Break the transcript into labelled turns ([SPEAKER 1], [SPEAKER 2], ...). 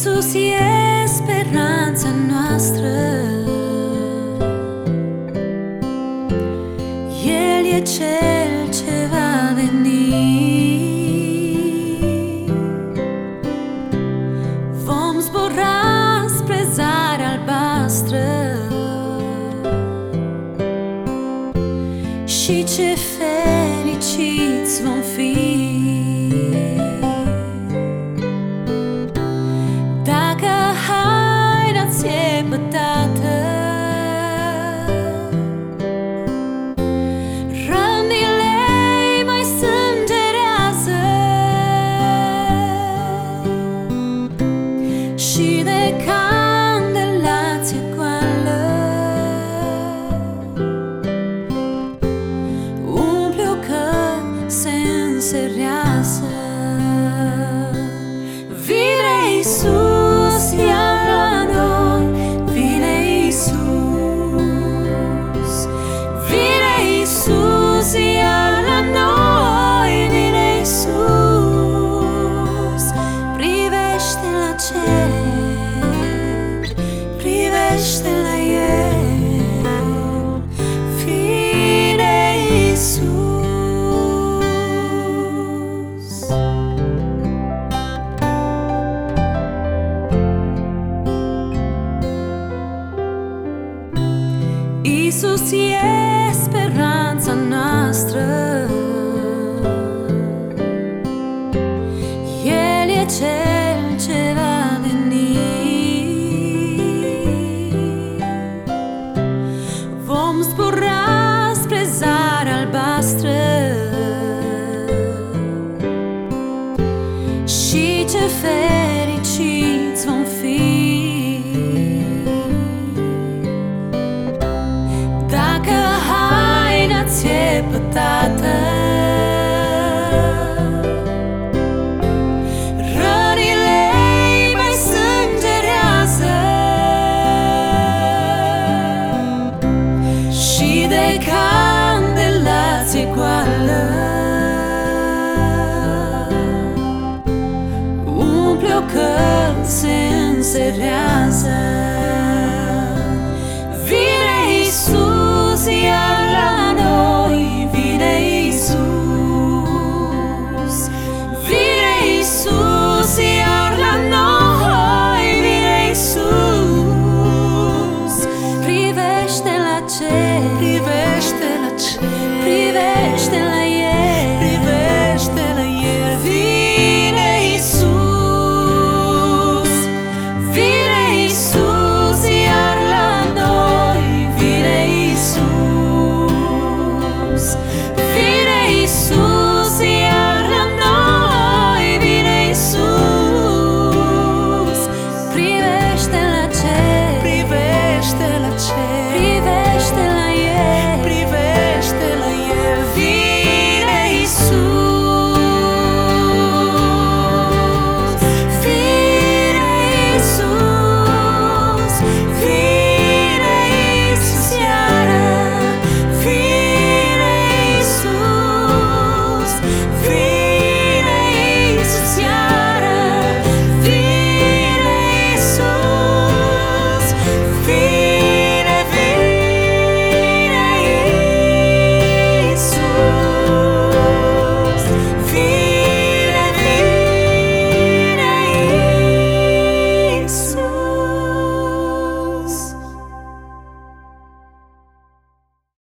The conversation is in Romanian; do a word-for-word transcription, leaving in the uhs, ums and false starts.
[SPEAKER 1] Iisus e speranța noastră, El e Cel ce va veni. Vom zbura spre zarea albastră și ce fericiți vom fi dacă haina ți-e pătată, rănile-i mai sângerează și de candela ți-e goală. Umple-o că se înserează. Vine Iisus, ia la noi, vine Iisus, vine Iisus, ia la noi, vine Iisus. Privește la cer, privește la El, vine Iisus. Iisus e speranța noastră, El e Cel ce va veni. Vom zbura spre zarea albastră și ce fericiți vom fi dacă haina ți-e pătată, rănile-i mai sângerează și de candela ți-e goală. Umple-o că se înserează. Vine Iisus,